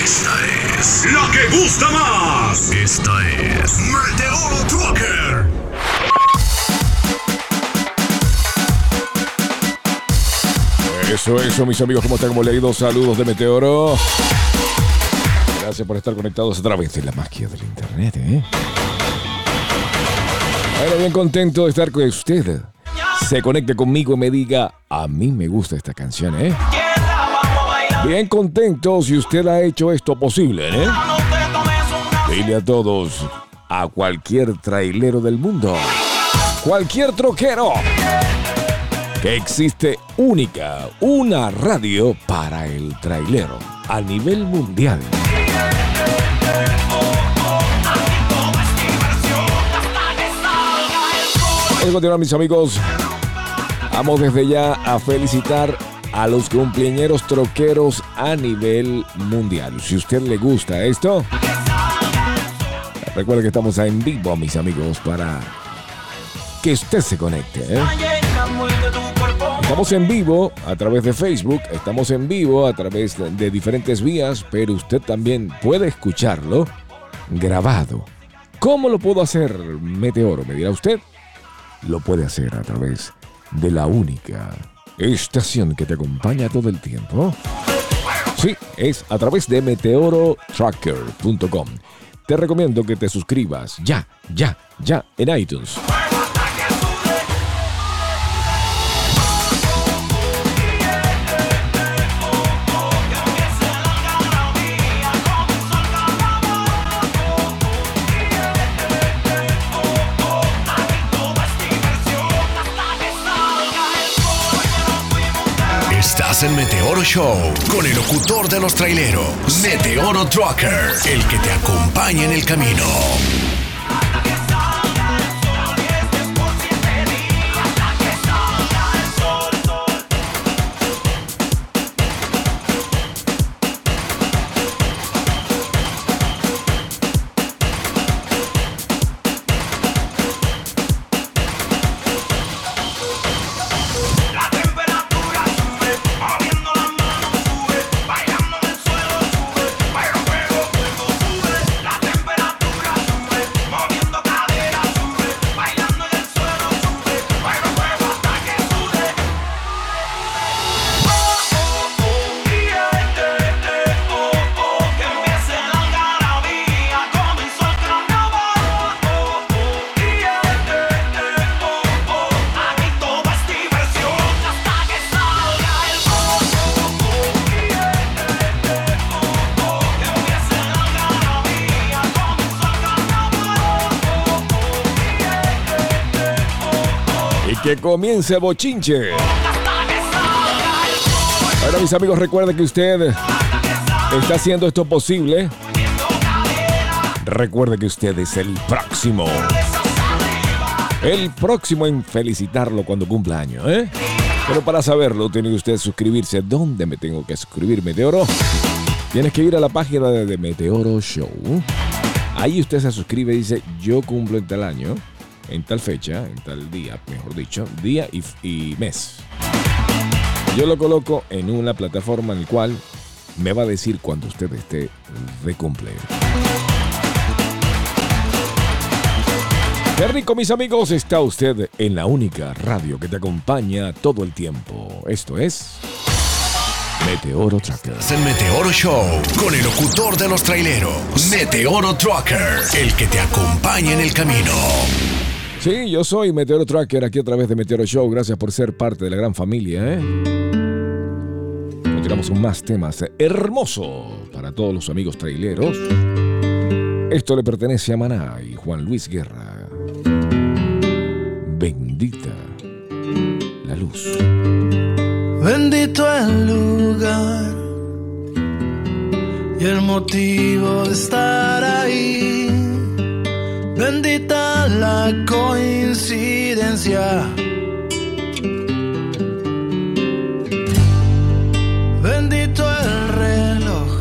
Esta es la que gusta más. Esta es Meteoro Trucker. Eso, mis amigos, ¿cómo están? ¿Cómo le ha ido? Saludos de Meteoro. Gracias por estar conectados a través de la magia del internet, Bueno, bien contento de estar con usted. Se conecte conmigo y me diga, a mí me gusta esta canción, Bien contento si usted ha hecho esto posible, Dile a todos, a cualquier trailero del mundo, cualquier troquero, que existe una radio para el trailero a nivel mundial. Vamos a continuar, mis amigos. Vamos desde ya a felicitar a los cumpleañeros troqueros a nivel mundial. Si a usted le gusta esto, recuerde que estamos en vivo, mis amigos, para que usted se conecte, Estamos en vivo a través de Facebook, estamos en vivo a través de diferentes vías, pero usted también puede escucharlo grabado. ¿Cómo lo puedo hacer, Meteoro? Me dirá usted. Lo puede hacer a través de la única estación que te acompaña todo el tiempo. Sí, es a través de meteorotracker.com. Te recomiendo que te suscribas ya en iTunes. Estás en Meteoro Show con el locutor de los traileros, Meteoro Trucker, el que te acompaña en el camino. Que comience el bochinche. Bueno, mis amigos, recuerden que usted está haciendo esto posible. Recuerde que usted es el próximo en felicitarlo cuando cumpla año, Pero para saberlo, tiene usted que suscribirse. ¿Dónde me tengo que suscribir, Meteoro? Tienes que ir a la página de Meteoro Show. Ahí usted se suscribe y dice, yo cumplo en tal año, en tal fecha, en tal día, mejor dicho, día y mes. Yo lo coloco en una plataforma en la cual me va a decir cuando usted esté de cumpleaños. Qué rico, mis amigos, está usted en la única radio que te acompaña todo el tiempo. Esto es Meteoro Trucker. Es el Meteoro Show con el locutor de los traileros, Meteoro Trucker, el que te acompaña en el camino. Sí, yo soy Meteoro Tracker aquí a través de Meteoro Show. Gracias por ser parte de la gran familia, Continuamos con más temas. Hermoso para todos los amigos traileros. Esto le pertenece a Maná y Juan Luis Guerra. Bendita la luz. Bendito el lugar y el motivo de estar ahí. Bendita la coincidencia. Bendito el reloj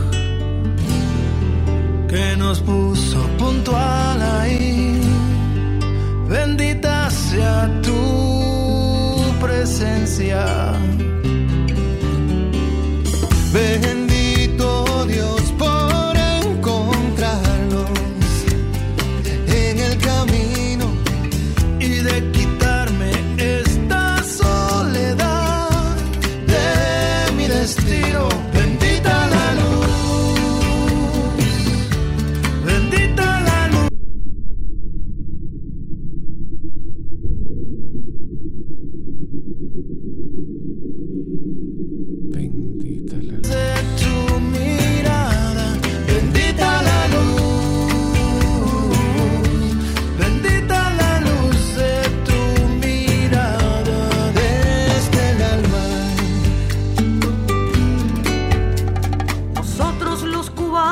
que nos puso puntual ahí. Bendita sea tu presencia. Bendito Dios por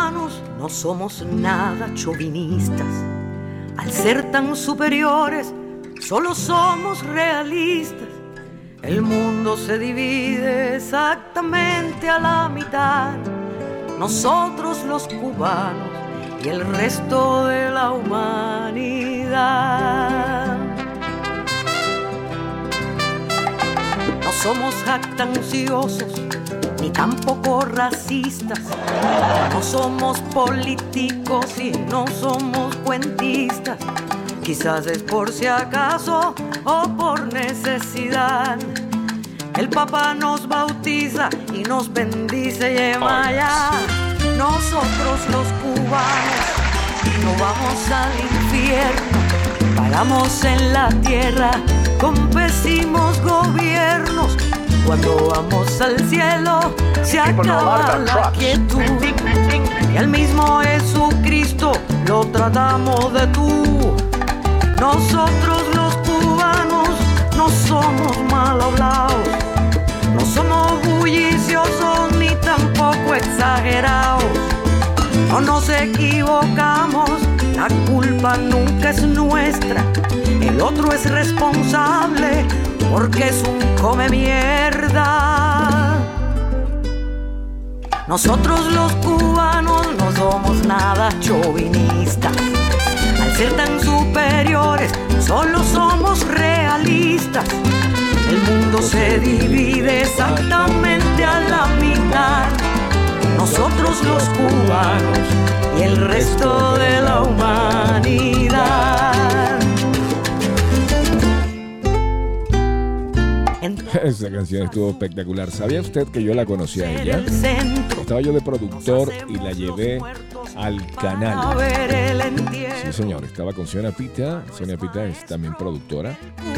cubanos no somos nada chauvinistas. Al ser tan superiores, solo somos realistas. El mundo se divide exactamente a la mitad. Nosotros los cubanos y el resto de la humanidad. No somos jactanciosos ni tampoco racistas. No somos políticos y no somos cuentistas. Quizás es por si acaso o por necesidad. El Papa nos bautiza y nos bendice y allá. Nosotros los cubanos no vamos al infierno. Pagamos en la tierra con pésimos gobiernos. Cuando vamos al cielo se acaba la quietud. Y al mismo Jesucristo lo tratamos de tú. Nosotros los cubanos no somos mal hablados. No somos bulliciosos ni tampoco exagerados. No nos equivocamos, la culpa nunca es nuestra. El otro es responsable porque es un come mierda. Nosotros los cubanos no somos nada chauvinistas. Al ser tan superiores, solo somos realistas. El mundo se divide exactamente a la mitad. Nosotros los cubanos y el resto de la humanidad. Esa canción estuvo espectacular. ¿Sabía usted que yo la conocía a ella? Estaba yo de productor y la llevé al canal. Sí, señor, estaba con Sonia Pita. Sonia Pita es también productora.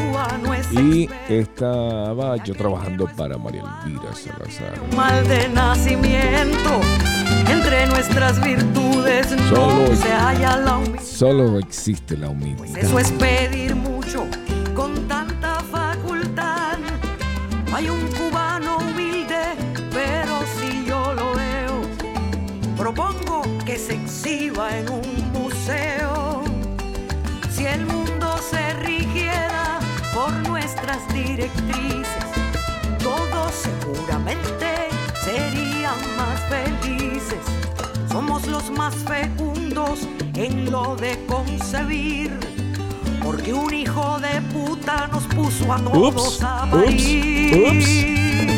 Y estaba yo trabajando para María Elvira Salazar. Mal de nacimiento, entre nuestras virtudes no se halla la humildad. Solo existe la humildad. Pues eso es pedir mucho con tanta facultad. Hay un cubano humilde, pero si yo lo veo, propongo que se exhiba en un museo. Si el mundo se rigiera por nuestras directrices, todos seguramente serían más felices. Somos los más fecundos en lo de concebir, porque un hijo de puta nos puso a todos a parir.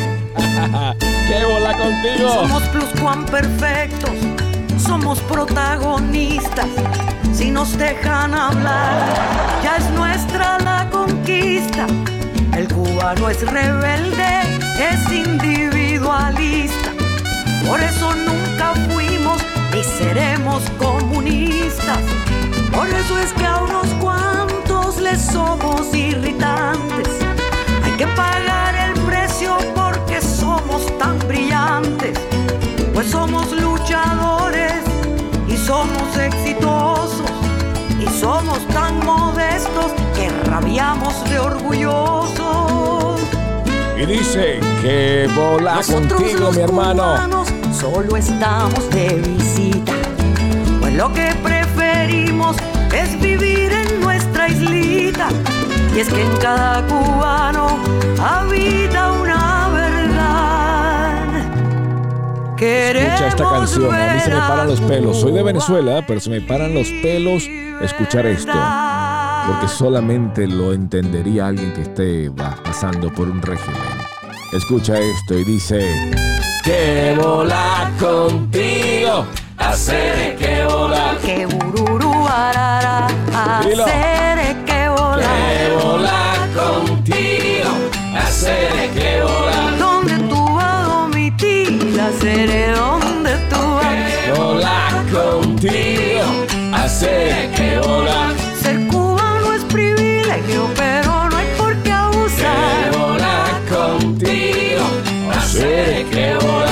¡Qué bola contigo! Somos pluscuamperfectos, somos protagonistas. Si nos dejan hablar, ya es nuestra la conquista. El cubano es rebelde, es individualista. Por eso nunca fuimos ni seremos comunistas. Por eso es que a unos cuantos les somos irritantes. Hay que pagar el precio porque somos tan brillantes. Pues somos luchadores y somos exitosos. Y somos tan modestos que rabiamos de orgullosos. Y dice, ¡qué bola contigo, mi hermano! Solo estamos de visita. Pues lo que preferimos es vivir en nuestra islita. Y es que en cada cubano habita una verdad. Escucha esta canción, a mí se me paran los pelos. Soy de Venezuela, pero se me paran los pelos escuchar esto. Porque solamente lo entendería alguien que esté pasando por un régimen. Escucha esto y dice: ¡qué bola contigo! Hacer que bola. Que bururu arara. Hacer que bola. ¡Qué bola contigo! Hacer que bola. Donde tú vas a omitir, haceré donde tú vas. ¡Qué bola contigo! Hacer que bola. Ser cubano es privilegio, pero no hay por qué abusar. ¡Qué bola contigo! Hacer que bola.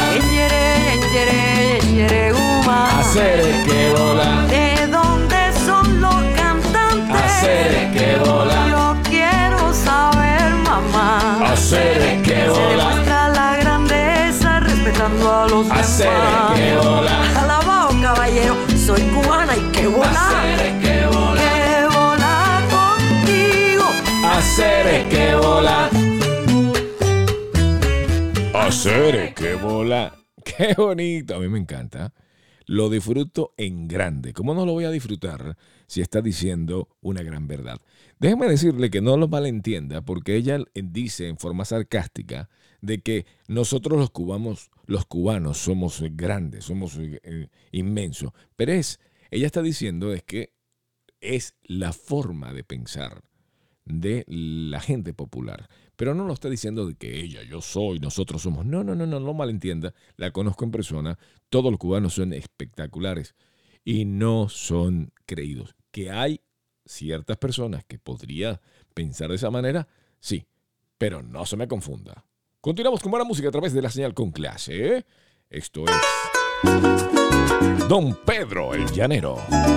Hacer que bola. ¿De dónde son los cantantes? Hacer que bola. Yo quiero saber, mamá. Hacer que Se bola. demuestra la grandeza respetando a los demás. Hacer que bola. Alabao, caballero. soy cubana y que volar. Que volar contigo. Hacer es que volar. Hacer es que volar. Qué bonito, a mí me encanta. Lo disfruto en grande. ¿Cómo no lo voy a disfrutar si está diciendo una gran verdad? Déjeme decirle que no lo malentienda, porque ella dice en forma sarcástica de que nosotros los cubanos somos grandes, somos inmensos. Pero ella está diciendo es que es la forma de pensar de la gente popular. Pero no lo está diciendo de que ella, yo soy, nosotros somos. No malentienda. La conozco en persona. Todos los cubanos son espectaculares y no son creídos. Que hay ciertas personas que podría pensar de esa manera, sí, pero no se me confunda. Continuamos con buena música a través de la señal con clase, ¿eh? Esto es Don Pedro el Llanero.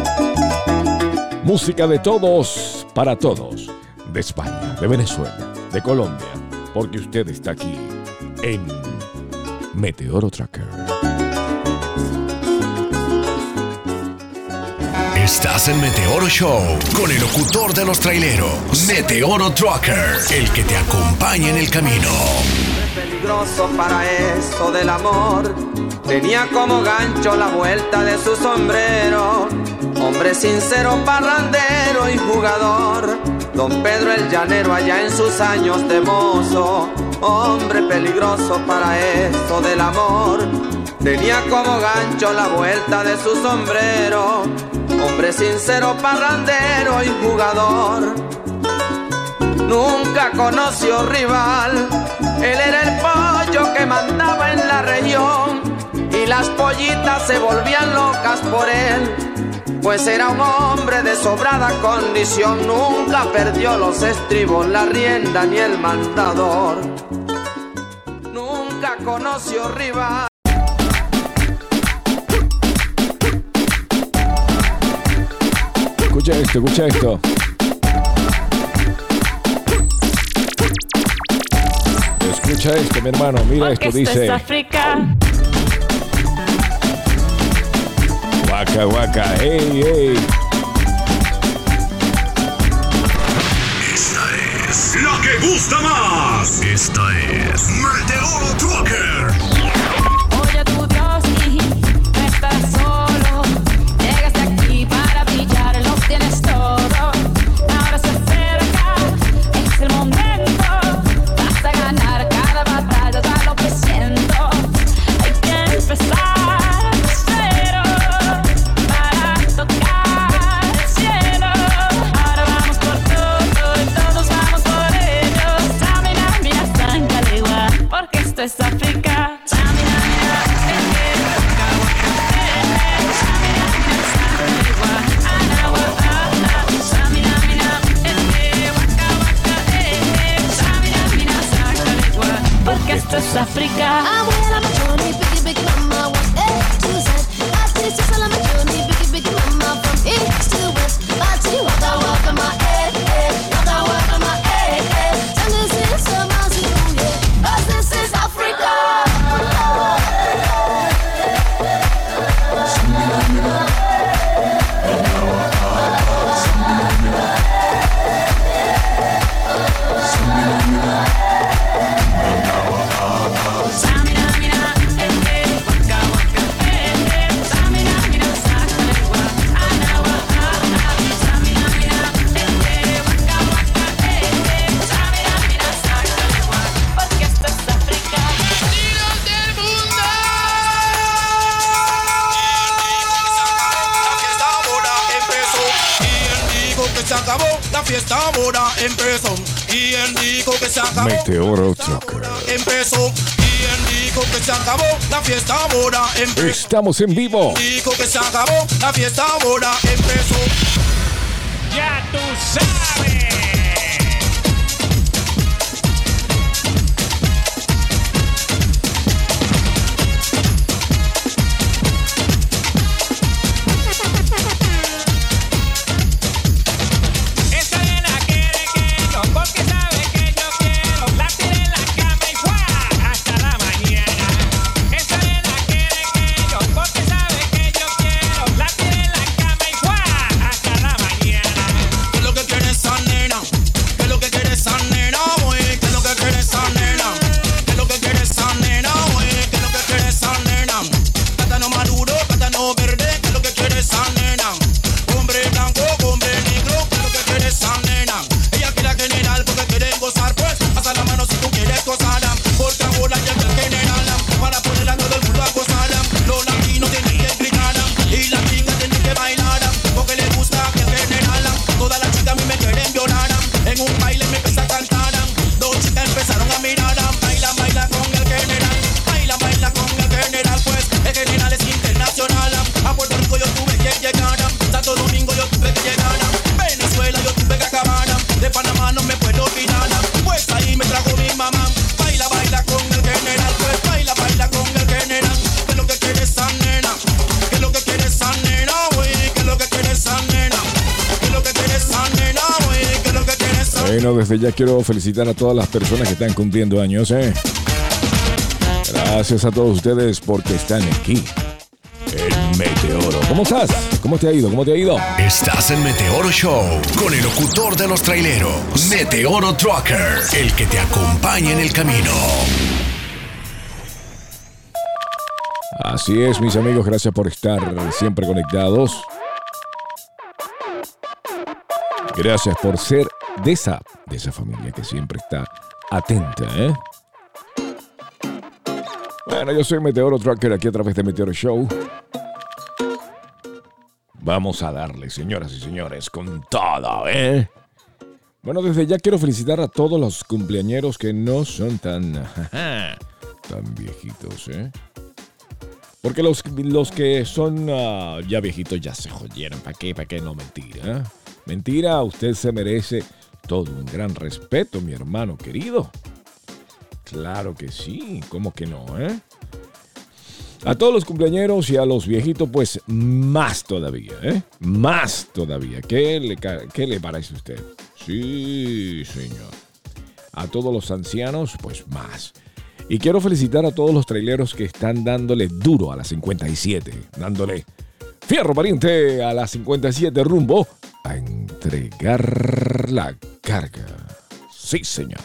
Música de todos para todos. De España, de Venezuela, de Colombia, porque usted está aquí en Meteoro Tracker. Estás en Meteoro Show con el locutor de los traileros, Meteoro Trucker, el que te acompaña en el camino. Peligroso para eso del amor, tenía como gancho la vuelta de su sombrero. Hombre sincero, parrandero y jugador, Don Pedro el Llanero allá en sus años de mozo. Hombre peligroso para eso del amor, tenía como gancho la vuelta de su sombrero. Hombre sincero, parrandero y jugador, nunca conoció rival. Él era el pollo que mandaba en la región y las pollitas se volvían locas por él, pues era un hombre de sobrada condición. Nunca perdió los estribos, la rienda ni el mandador. Nunca conoció rival. Escucha esto. Escucha esto, mi hermano. Mira esto, dice. Es África. Waka waka, hey. Esta es la que gusta más. Esta es Meteoro Trucker. Oye tu Dios y no estás solo. Llegaste aquí para brillar, los tienes todo. Ahora se acerca, es el momento. Vas a ganar cada batalla, da lo que siento. Hay que empezar de cero para tocar el cielo. Ahora vamos por todo y todos vamos por ello. Samina, mira, Sangalegua, porque esto es África. Samina, mira, waka waka, Samina, mira, Sangalegua, Anagua, Samina, mira, waka waka, Samina, mira, Sangalegua, porque esto es África. I went on my journey, big mama, was A to Z. I stay just on my journey, big mama, from east to west. I tell you waka my waka my Tell this is some Azulu, yeah, 'cause this is Africa. Samina, mira, waka waka, Samina, mira, Sangalegua, Anagua, Samina, mira, waka waka, Samina, mira, Sangalegua, porque esto es África. La fiesta ahora empezó. Y él dijo que se acabó. Meteoro Trucker. Empezó. Y él dijo que se acabó. La fiesta ahora empezó. Estamos en vivo. Dijo que se acabó. La fiesta ahora empezó. Ya tú sabes. Esa nena quiere que no, porque sabe que yo quiero. La tiré en la cama y ¡fua! Hasta la mañana. Esa nena quiere que yo, porque sabe que yo quiero. La tiré en Bueno, desde ya quiero felicitar a todas las personas que están cumpliendo años, Gracias a todos ustedes porque están aquí en Meteoro. ¿Cómo estás? ¿Cómo te ha ido? ¿Cómo te ha ido? Estás en Meteoro Show con el locutor de los traileros, Meteoro Trucker, el que te acompaña en el camino. Así es, mis amigos, gracias por estar siempre conectados. Gracias por ser de esa familia que siempre está atenta, Bueno, yo soy Meteoro Trucker aquí a través de Meteoro Show. Vamos a darle, señoras y señores, con todo, Bueno, desde ya quiero felicitar a todos los cumpleañeros que no son tan viejitos, Porque los que son ya viejitos ya se jodieron. ¿Para qué? ¿Para qué? No, mentira. Mentira, usted se merece todo un gran respeto, mi hermano querido. Claro que sí, ¿cómo que no, A todos los cumpleañeros y a los viejitos, pues más todavía, Más todavía. ¿Qué le parece a usted? Sí, señor. A todos los ancianos, pues más. Y quiero felicitar a todos los traileros que están dándole duro a la 57, dándole fierro pariente a la 57 rumbo a entregar la carga. Sí, señor.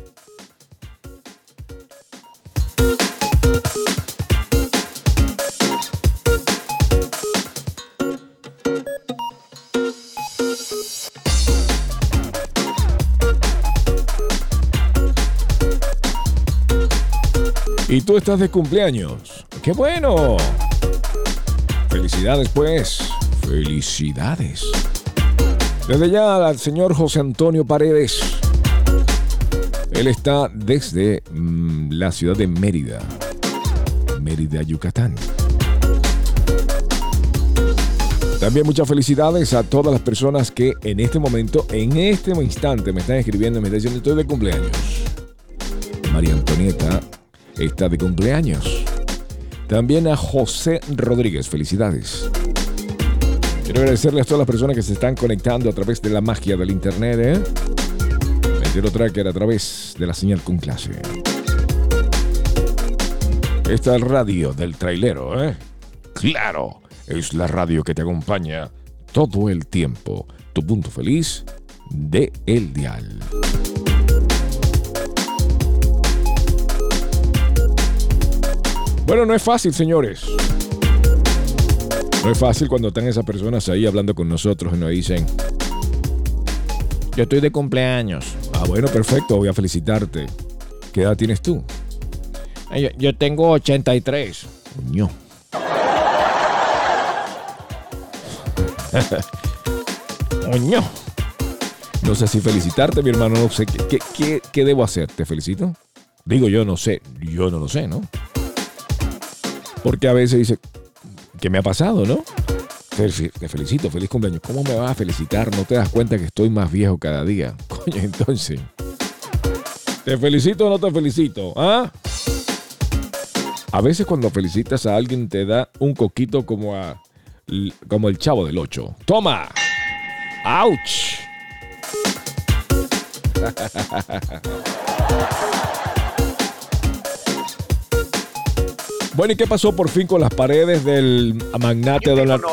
Y tú estás de cumpleaños. ¡Qué bueno! Felicidades, pues. Felicidades. Desde ya al señor José Antonio Paredes. Él está desde la ciudad de Mérida. Mérida, Yucatán. También muchas felicidades a todas las personas que en este momento, en este instante, me están escribiendo y me están diciendo estoy de cumpleaños. María Antonieta está de cumpleaños. También a José Rodríguez, felicidades. Quiero agradecerle a todas las personas que se están conectando a través de la magia del internet, Meteoro Tracker a través de la señal con clase. Esta es radio del trailero, Claro, es la radio que te acompaña todo el tiempo. Tu punto feliz de El Dial. Bueno, no es fácil, señores. No es fácil cuando están esas personas ahí hablando con nosotros y nos dicen: yo estoy de cumpleaños. Ah, bueno, perfecto, voy a felicitarte. ¿Qué edad tienes tú? Yo tengo 83. Coño. Coño. No sé si felicitarte, mi hermano. No sé qué debo hacer. ¿Te felicito? Digo, yo no sé. Yo no lo sé, ¿no? Porque a veces dice, ¿qué me ha pasado, no? Te felicito, feliz cumpleaños. ¿Cómo me vas a felicitar? ¿No te das cuenta que estoy más viejo cada día? Coño, entonces, ¿te felicito o no te felicito? ¿Ah? A veces cuando felicitas a alguien te da un coquito como el Chavo del 8. ¡Toma! ¡Auch! Bueno, ¿y qué pasó por fin con las paredes del magnate de la...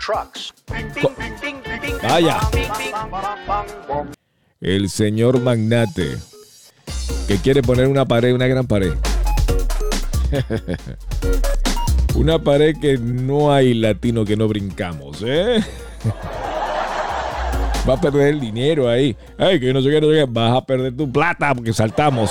Vaya. El señor magnate que quiere poner una pared, una gran pared. Una pared que no hay latino que no brincamos, Va a perder el dinero ahí. Ay, que no sé qué. Vas a perder tu plata porque saltamos.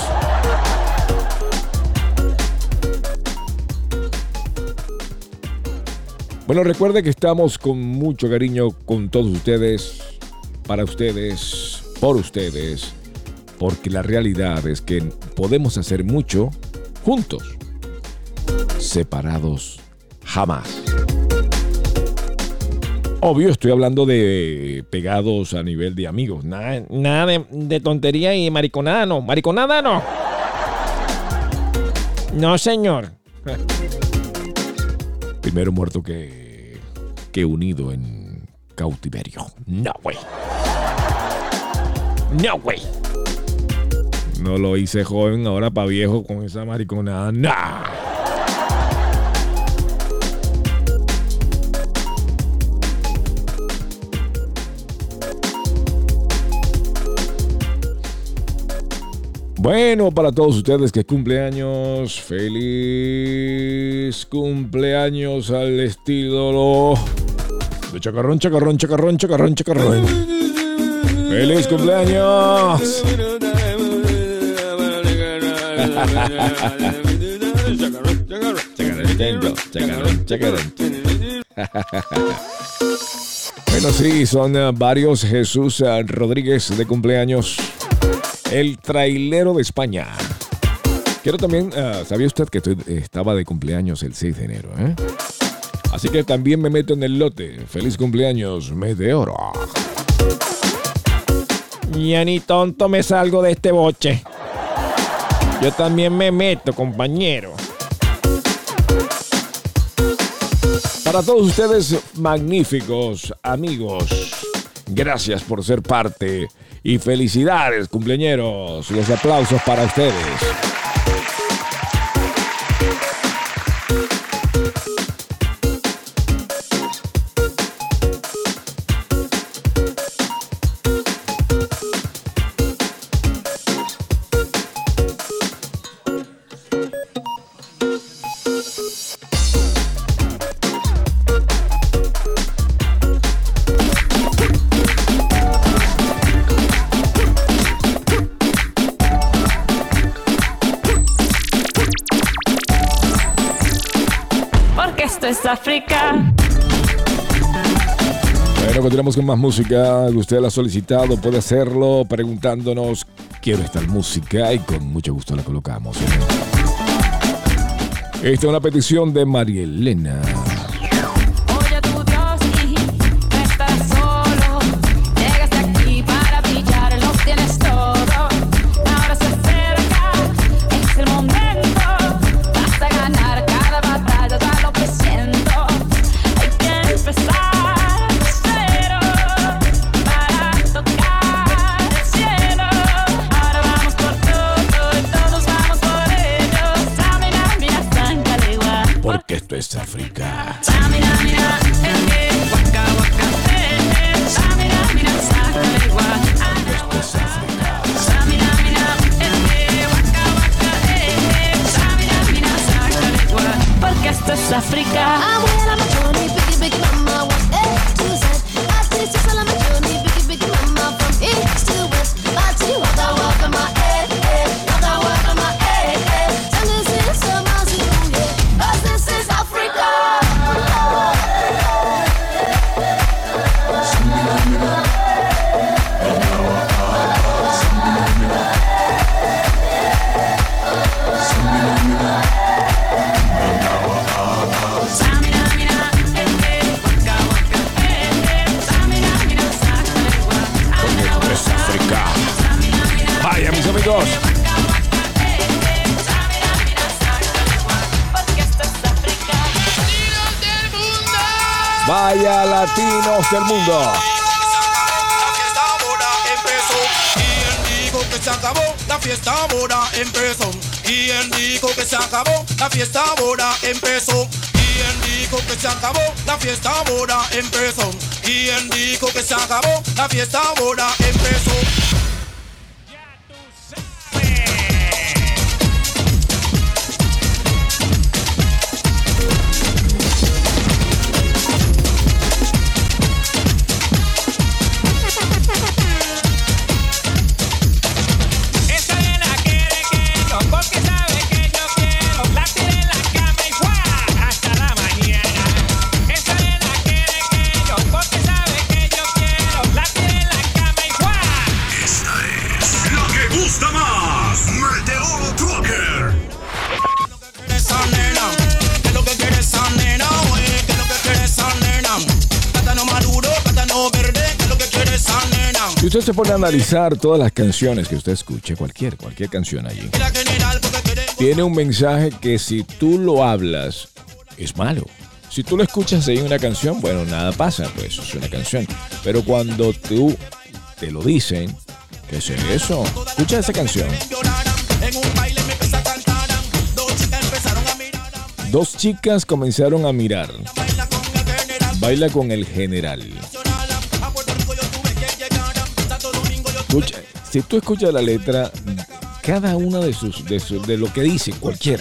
Bueno, recuerde que estamos con mucho cariño con todos ustedes, para ustedes, por ustedes, porque la realidad es que podemos hacer mucho juntos, separados jamás. Obvio, estoy hablando de pegados a nivel de amigos. Nada de tontería y mariconada no. Mariconada no. No, señor. Primero muerto que unido en cautiverio. No, güey. No, güey. No lo hice joven, ahora pa' viejo con esa mariconada. Nah. Bueno, para todos ustedes que cumpleaños, feliz cumpleaños al estilo de chacarrón, chacarrón, chacarrón, chacarrón, chacarrón. ¡Feliz cumpleaños! Bueno, sí, son varios. Jesús Rodríguez de cumpleaños. El trailero de España. Quiero también, ¿sabía usted que estaba de cumpleaños el 6 de enero? Así que también me meto en el lote. Feliz cumpleaños, Meteoro. Ya ni tonto me salgo de este boche. Yo también me meto, compañero. Para todos ustedes, magníficos amigos, gracias por ser parte y felicidades, cumpleañeros. Los aplausos para ustedes. Es África. Bueno, continuamos con más música. Usted la ha solicitado, puede hacerlo preguntándonos, quiero esta música, y con mucho gusto la colocamos. Esta es una petición de María Elena. Oye a tu Dios y no estás solo. Llegaste aquí para brillar, lo tienes todo. Ahora se acerca, es el momento. Vas a ganar cada batalla, da lo que siento. Hay que empezar de cero para tocar el cielo. Ahora vamos por todo y todos vamos por ello. Samina, mira, Sancalegua. Porque esto es África. Samina, mira, waka waka, Samina, mira, Sancalegua. Esto es África. Samina, mira, waka waka, Samina, mira, Sancalegua. Porque esto es África. I'm well on my journey, biggie, big mama, one A to Z. I stay just on my journey, biggie, big mama, from east to west. I tell you what, I walk on my what I walk on my Turn this into some yeah, 'cause this is Africa. Samina, mira, waka waka, Samina, mira, Sancalegua. Esto es África. Samina, mira, Vaya, mis amigos. Samina, mira, Sancalegua. Porque esto es África. Vaya, latinos del mundo. La fiesta ahora empezó. ¿Quién dijo que se acabó? La fiesta ahora empezó. ¿Quién dijo que se acabó? La fiesta ahora empezó. ¿Quién dijo que se acabó? La fiesta ahora empezó. Esa nena quiere quiero, porque sabe que yo quiero. La tiré en la cama y ¡fua! Hasta la mañana. Esa nena quiere quiero, porque sabe que yo quiero. La tiré en la cama y ¡fua! Esta es la que gusta más. Meteoro Trucker. Esa nena, ¿qué es lo que quiere esa nena? Oye, ¿qué es lo que quiere esa nena? Plátano maduro, plátano verde, ¿qué es lo que quiere esa nena? Si usted se pone a analizar todas las canciones que usted escuche, cualquier canción allí, La general, porque quiere. tiene un mensaje que si tú lo hablas, es malo. Si tú lo escuchas en una canción, bueno, nada pasa, pues es una canción. Pero cuando tú te lo dicen, ¿Qué es eso? Escucha esa canción. Dos chicas comenzaron a mirar. Baila con el general. Escucha, si tú escuchas la letra, cada una de lo que dice cualquiera.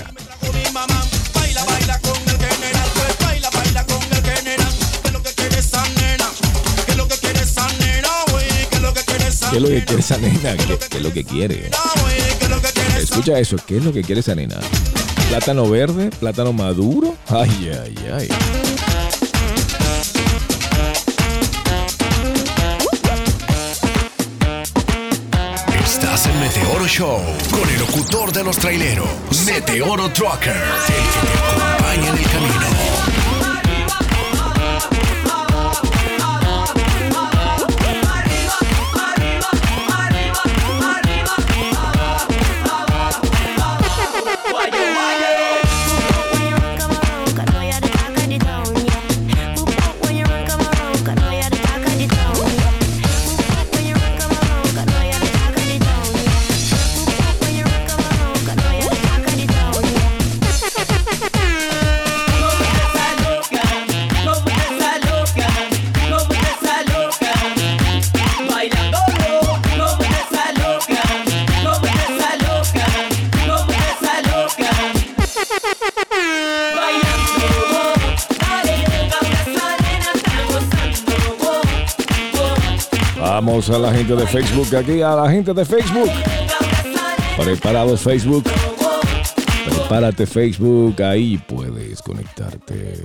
¿Qué es lo que quiere esa nena? ¿Qué es lo que quiere? Escucha eso, ¿qué es lo que quiere esa nena? ¿Plátano verde? ¿Plátano maduro? Ay, ay, ay. Estás en Meteoro Show con el locutor de los traileros, Meteoro Trucker, el que te acompaña en el camino. Vamos a la gente de Facebook, aquí a la gente de Facebook. Preparados Facebook. Prepárate Facebook, ahí puedes conectarte.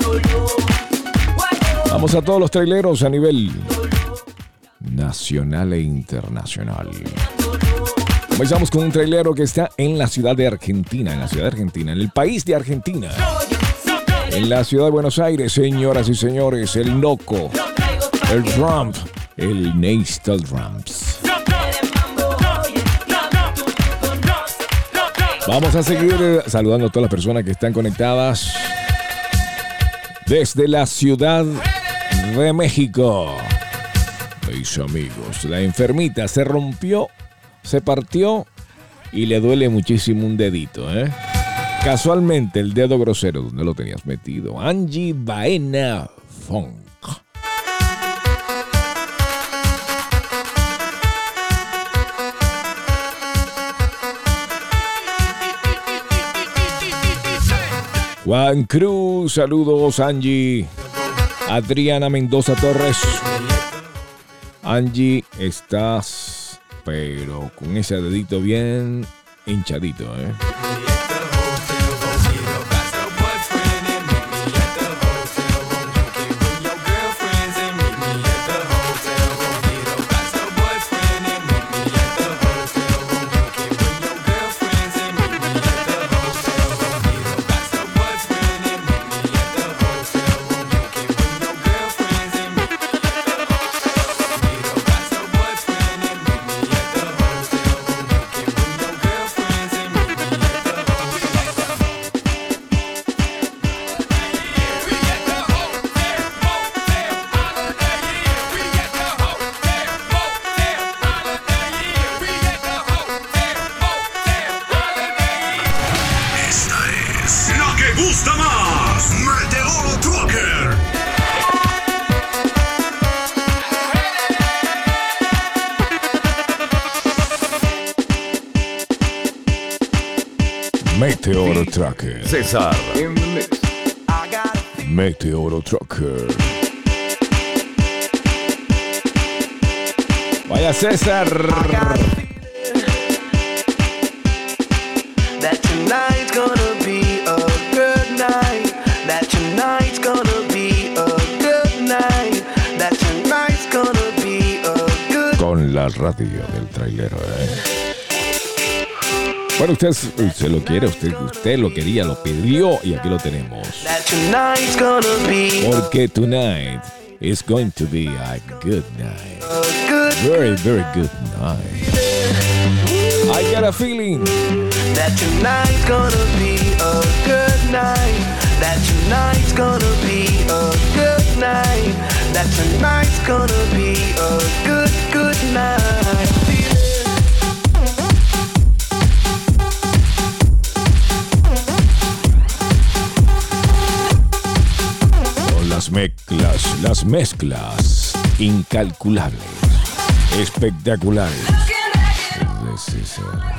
Vamos a todos los traileros a nivel nacional e internacional. Comenzamos con un trailero que está en la ciudad de Argentina, en el país de Argentina. En la ciudad de Buenos Aires, señoras y señores, el Noco, el Trump, el Nastal Drums. Vamos a seguir saludando a todas las personas que están conectadas desde la Ciudad de México. Mis amigos, la enfermita se rompió, se partió y le duele muchísimo un dedito, ¿eh? Casualmente el dedo grosero, ¿dónde lo tenías metido? Angie Baena Funk. Juan Cruz, saludos Angie. Adriana Mendoza Torres. Angie, estás, pero con ese dedito bien hinchadito, ¿eh? Meteoro Trucker. César. Meteoro Trucker. Vaya César. That tonight's gonna be a good night. That tonight's gonna be a good night. That tonight's gonna be a good. Con la radio del trailero, Bueno, usted lo quiere, usted lo quería, lo pidió y aquí lo tenemos. Porque tonight is going to be a good night. Very, very good night. I got a feeling that tonight's gonna be a good night. That tonight's gonna be a good night. That tonight's gonna be a good, good night. Las mezclas incalculables, espectaculares. Es de César.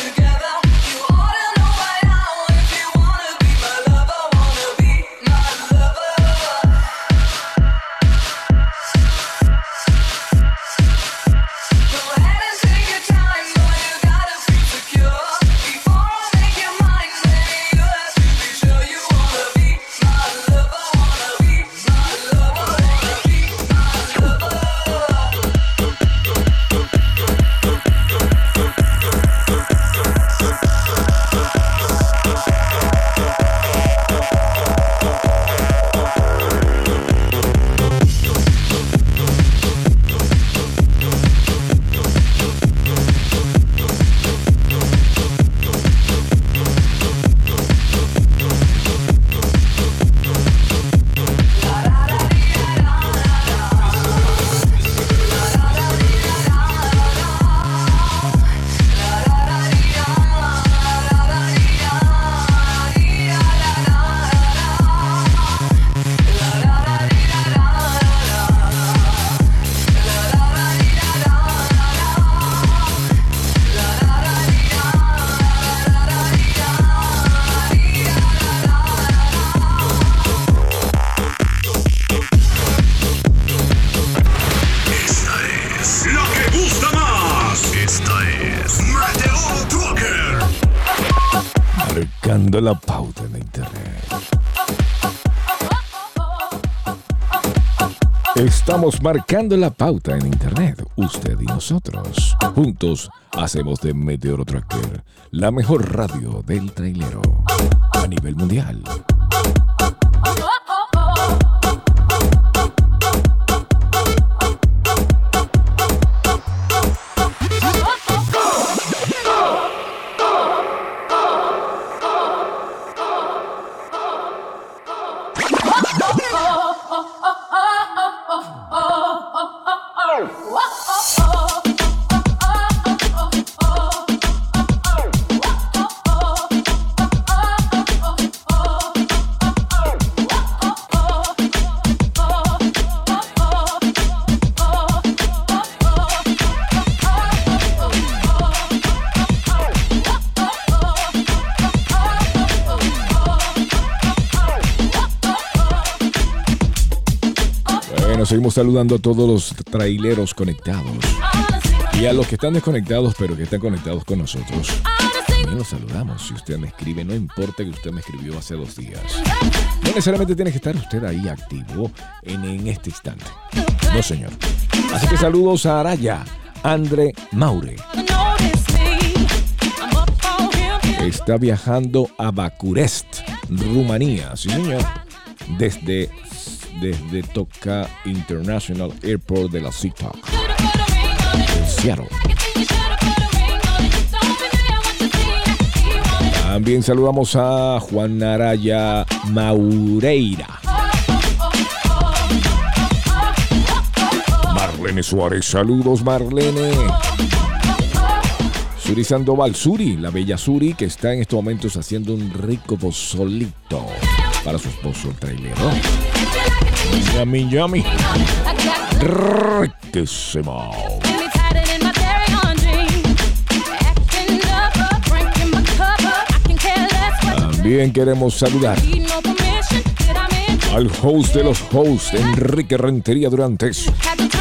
Marcando la pauta en internet. Estamos marcando la pauta en internet, usted y nosotros. Juntos hacemos de Meteoro Tracker la mejor radio del trailero a nivel mundial. Seguimos saludando a todos los traileros conectados y a los que están desconectados pero que están conectados con nosotros. También los saludamos. Si usted me escribe, no importa que usted me escribió hace 2 días. No necesariamente tiene que estar usted ahí activo en este instante. No, señor. Así que saludos a Araya, Andre Maure. Está viajando a Bucarest, Rumanía. Sí, señor. Desde Toca International Airport de la SeaTalk en Seattle. También saludamos a Juan Araya Maureira. Marlene Suárez, saludos Marlene. Suri Sandoval, Suri, la bella Suri, que está en estos momentos haciendo un rico pozolito para su esposo el trailero. Yummy, yummy. Riquísimo. También queremos saludar al host de los hosts, Enrique Rentería Durantes,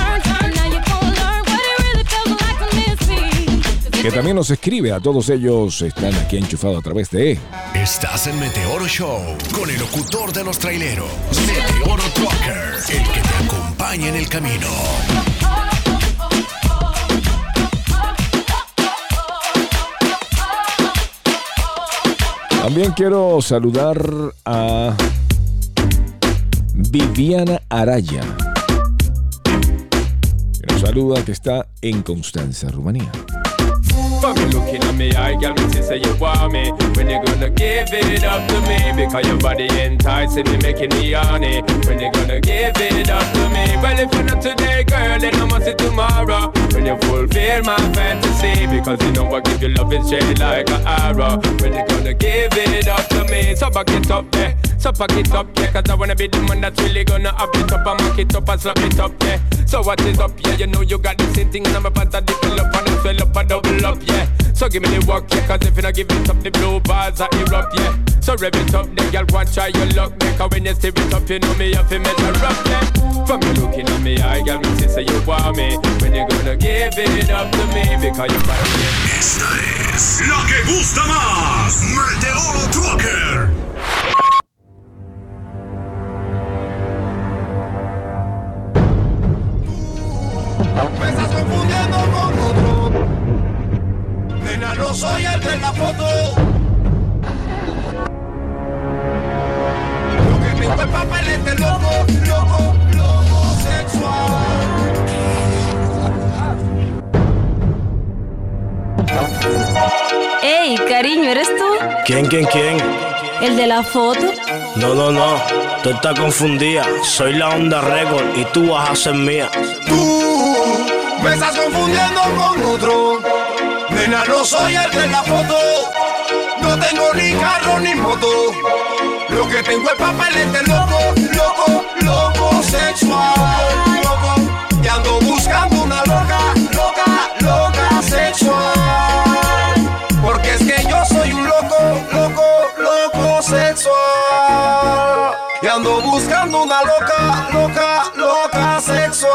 que también nos escribe. A todos ellos están aquí enchufados a través de... Estás en Meteoro Show con el locutor de los traileros, Meteoro Trucker, el que te acompaña en el camino. También quiero saludar a Viviana Araya, que nos saluda, que está en Constanza, Rumanía. For me looking at me eye, girl, me say you want me. When you gonna give it up to me? Because your body enticing me, making me horny. When you gonna give it up to me? Well, Well, if not today, girl, then I must see tomorrow. When you fulfill my fantasy, because you know I give you love is straight like an arrow. When you gonna give it up to me, so back it up there, so pack it up, yeah. Cause I wanna be the man that's really gonna up it up and mock it up and slap it up, yeah. So what is up, yeah, you know you got the same thing and I'm about to develop and I swell up and double up, yeah. So give me the work, yeah, cause if you don't give it up, the blue bars are erupt, yeah. So rev it up, then girl, watch try your luck, make her when you stir it up, you know me, have to measure up, yeah. From you looking at me, I girl, me say you want me. When you gonna give it up to me, because you find me. Esta es la que gusta más, Meteoro Trucker. Me estás confundiendo con otro. Nena, no soy el de la foto. Lo que tengo es papelete loco, loco, loco, sexual. Ey, cariño, ¿eres tú? ¿Quién? ¿El de la foto? No, tú estás confundida. Soy la Onda Record y tú vas a ser mía. Tú me estás confundiendo con otro. Nena, no soy el de la foto. No tengo ni carro ni moto. Lo que tengo es papelete loco, loco, loco, sexual, loco. Y ando buscando una loca, loca, loca, sexual. Porque es que yo soy un loco, loco, loco, sexual. Y ando buscando una loca, loca, loca, sexual.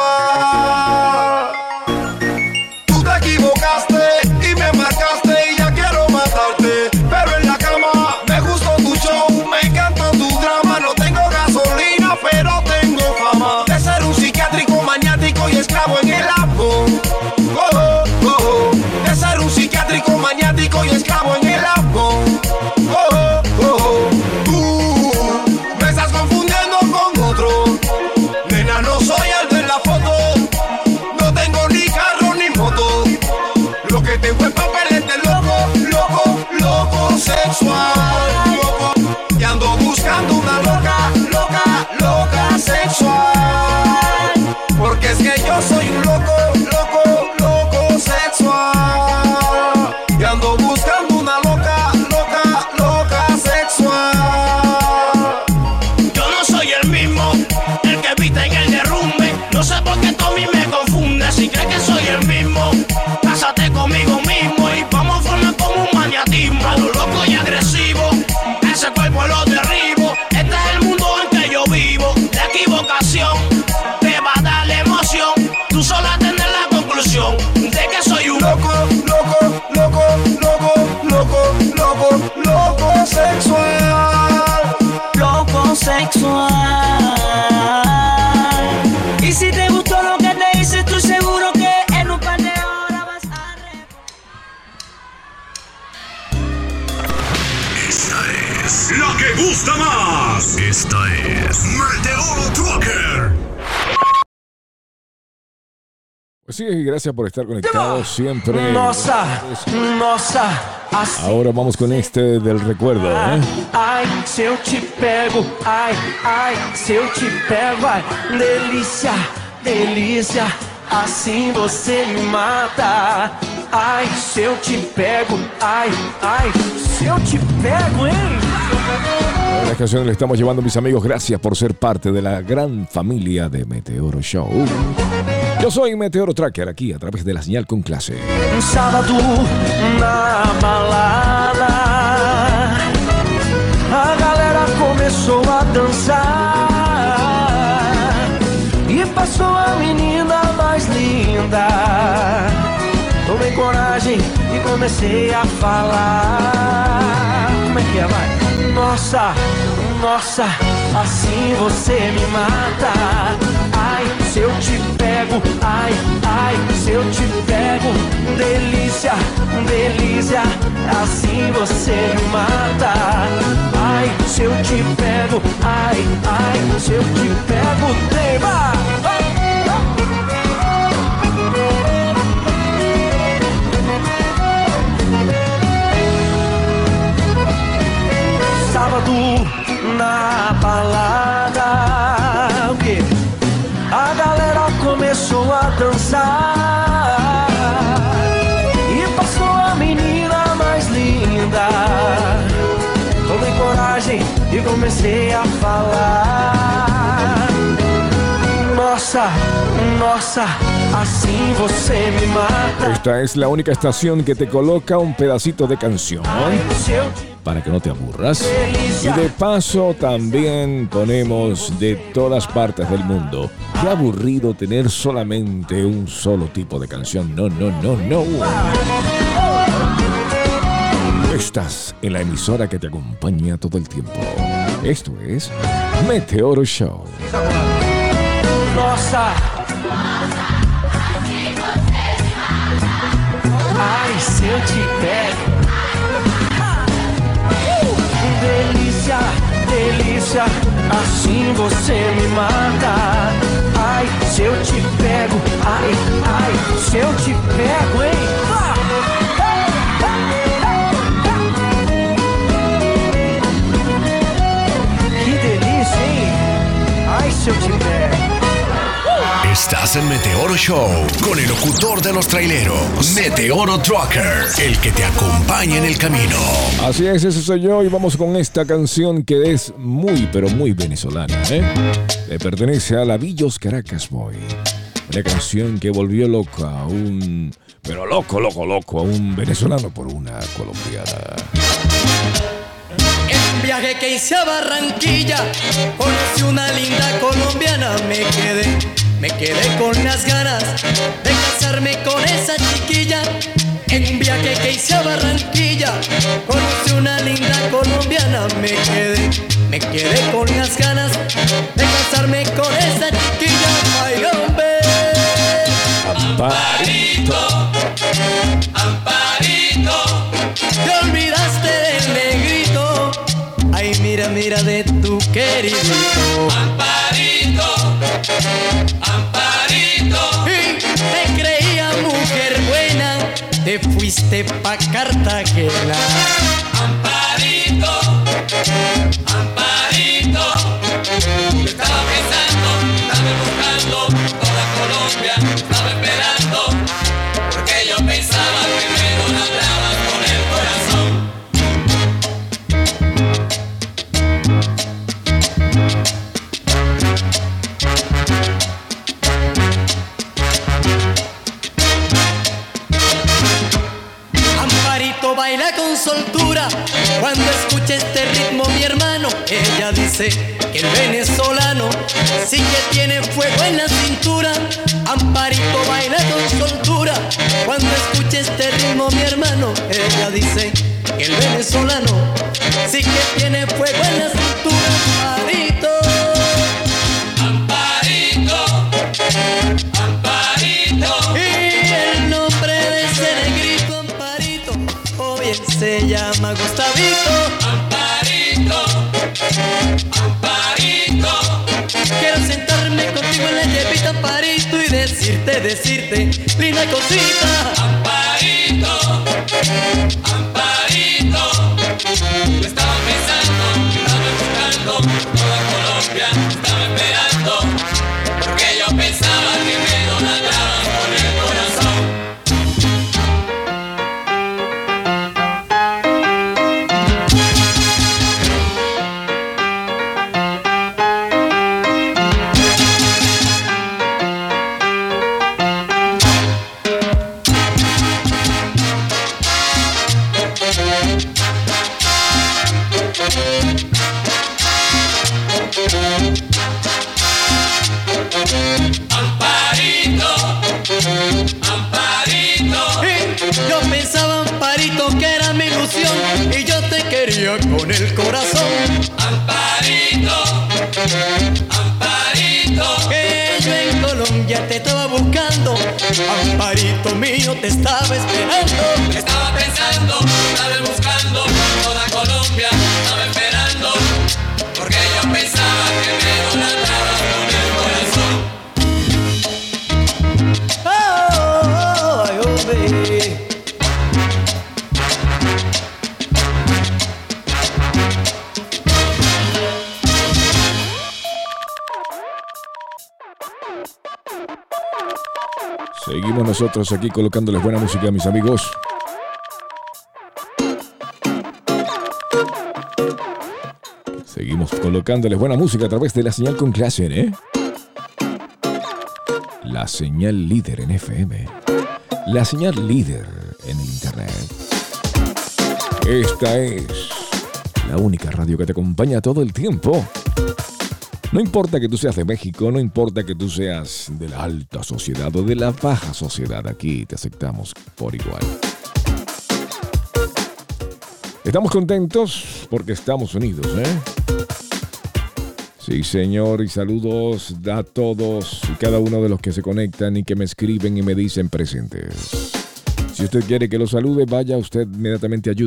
Tú te equivocaste y me marcaste y ya quiero matarte. Pero en la cama me gustó tu show, me encantó tu drama. No tengo gasolina, pero tengo fama de ser un psiquiátrico maniático y esclavo en el amor. Oh, oh, oh. De ser un psiquiátrico maniático y esclavo en el amor. Oh, oh, oh. Tú me estás confundiendo con otro. Nena, no soy el de la foto. No tengo ni carro ni moto. Lo que tengo es papelete loco, loco, loco, sexual, loco. Y ando buscando una loca, loca, loca, sexual. Porque es que yo soy un loco, loco, loco, sexual. Y ando buscando una loca, loca, loca, sexual. Yo no soy el mismo, el que viste en el derrumbe. No sé por qué tú a mí me confundes. Si crees que soy el mismo, cásate conmigo mismo y vamos a formar como un maniatismo. A lo loco y agresivo, ese cuerpo lo derribo. Este es el mundo en que yo vivo. La equivocación te va a dar la emoción. Tú sola tendrás la conclusión de que soy un loco, loco, loco, loco, loco, loco, loco, sexual. Loco sexual. Y si te gustó lo que te hice, estoy seguro que en un par de horas vas a Esta es la que gusta más. Esta es Meteoro Trucker. Pues sí, gracias por estar conectados siempre. Nossa, assim. Ahora vamos con este del recuerdo, ¿eh? Ai, se eu te pego, ai, ai, se eu te pego, ai, delícia, delícia, assim você me mata. Ai, se eu te pego, ai, ai, se eu te pego, hein? La canción le estamos llevando, mis amigos. Gracias por ser parte de la gran familia de Meteoro Show. Yo soy Meteoro Trucker, aquí a través de la señal con clase. Sábado na balada, a galera começou a dançar e passou a menina mais linda. Tomei coragem e comecei a falar. Como é que é, vai? Nossa, nossa, assim você me mata. Ai, se eu te pego, ai, ai, se eu te pego, delícia, delícia, assim você me mata. Ai, se eu te pego, ai, ai, se eu te pego, tema. Sábado na balada, o quê? A galera a dançar. E passou a menina mais linda. Tomei coragem e comecei a falar. Nossa, nossa, assim você me mata. Esta es la única estación que te coloca un pedacito de canción para que no te aburras. Y de paso también ponemos de todas partes del mundo. Qué aburrido tener solamente un solo tipo de canción. No, no, no, no. Estás en la emisora que te acompaña todo el tiempo. Esto es Meteoro Show. Nossa, ai, se eu te pego. Delícia, delícia, assim você me mata. Ai, se eu te pego, ai, ai, se eu te pego, hein? Que delícia, hein? Ai, se eu te pego. Estás en Meteoro Show con el locutor de los traileros, Meteoro Trucker, el que te acompaña en el camino. Así es, ese soy yo y vamos con esta canción que es muy, pero muy venezolana, Le pertenece a la Villos Caracas Boy. Una canción que volvió loco a un... pero loco, a un venezolano por una colombiana. En un viaje que hice a Barranquilla, conocí una linda colombiana, me quedé con las ganas de casarme con esa chiquilla. En un viaje que hice a Barranquilla, conocí una linda colombiana, me quedé con las ganas de casarme con esa chiquilla. Ay, hombre. Amparito, Amparito, te olvidaste del negrito. Ay, mira, mira de tu querido Amparito, Amparito. Y te creía mujer buena, te fuiste pa' Cartagena. Amparito, Amparito, yo estaba pensando, estaba buscando toda Colombia, estaba esperando, porque yo pensaba que me idolatrabas con el corazón. Amparito baila con soltura, cuando escucha este ritmo mi hermano, ella dice que el venezolano sí que tiene fuego en la cintura. Amparito baila con soltura, cuando escucha este ritmo mi hermano, ella dice que el venezolano sí que tiene fuego en la cintura. Amparito, Amparito, Amparito. Y el nombre de ese negrito Amparito, hoy se llama Gustavito. Amparito, Amparito, quiero sentarme contigo en la yepita, Amparito, y decirte, linda cosita. Amparito, Amparito, yo estaba pensando, estaba buscando toda Colombia, estaba esperando, porque yo pensaba que me idolatraban con el corazón. Amparito, Amparito. Yo pensaba, Amparito, que era mi ilusión, y yo te quería con el corazón. Amparito, Amparito, que yo en Colombia te estaba buscando. Amparito mío, te estaba esperando. Estaba pensando, estaba buscando toda Colombia, estaba esperando, porque yo pensaba que me idolatrabas con el corazón. Ay, hombre. Seguimos nosotros aquí colocándoles buena música, mis amigos. Seguimos colocándoles buena música a través de la señal con clase, ¿eh? La señal líder en FM. La señal líder en Internet. Esta es la única radio que te acompaña todo el tiempo. No importa que tú seas de México, no importa que tú seas de la alta sociedad o de la baja sociedad, aquí te aceptamos por igual. Estamos contentos porque estamos unidos, ¿eh? Sí, señor, y saludos a todos y cada uno de los que se conectan y que me escriben y me dicen presentes. Si usted quiere que lo salude, vaya usted inmediatamente a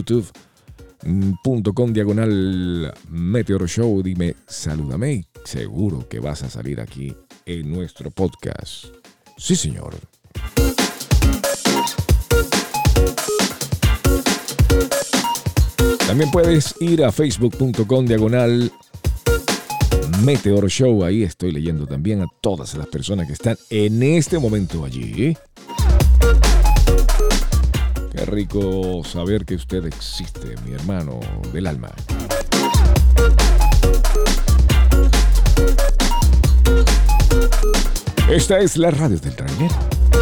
youtube.com/Meteor Show. Dime, salúdame y seguro que vas a salir aquí en nuestro podcast. Sí, señor. También puedes ir a facebook.com/Meteor Show. Ahí estoy leyendo también a todas las personas que están en este momento allí. Qué rico saber que usted existe, mi hermano del alma. Esta es la radio del trailero.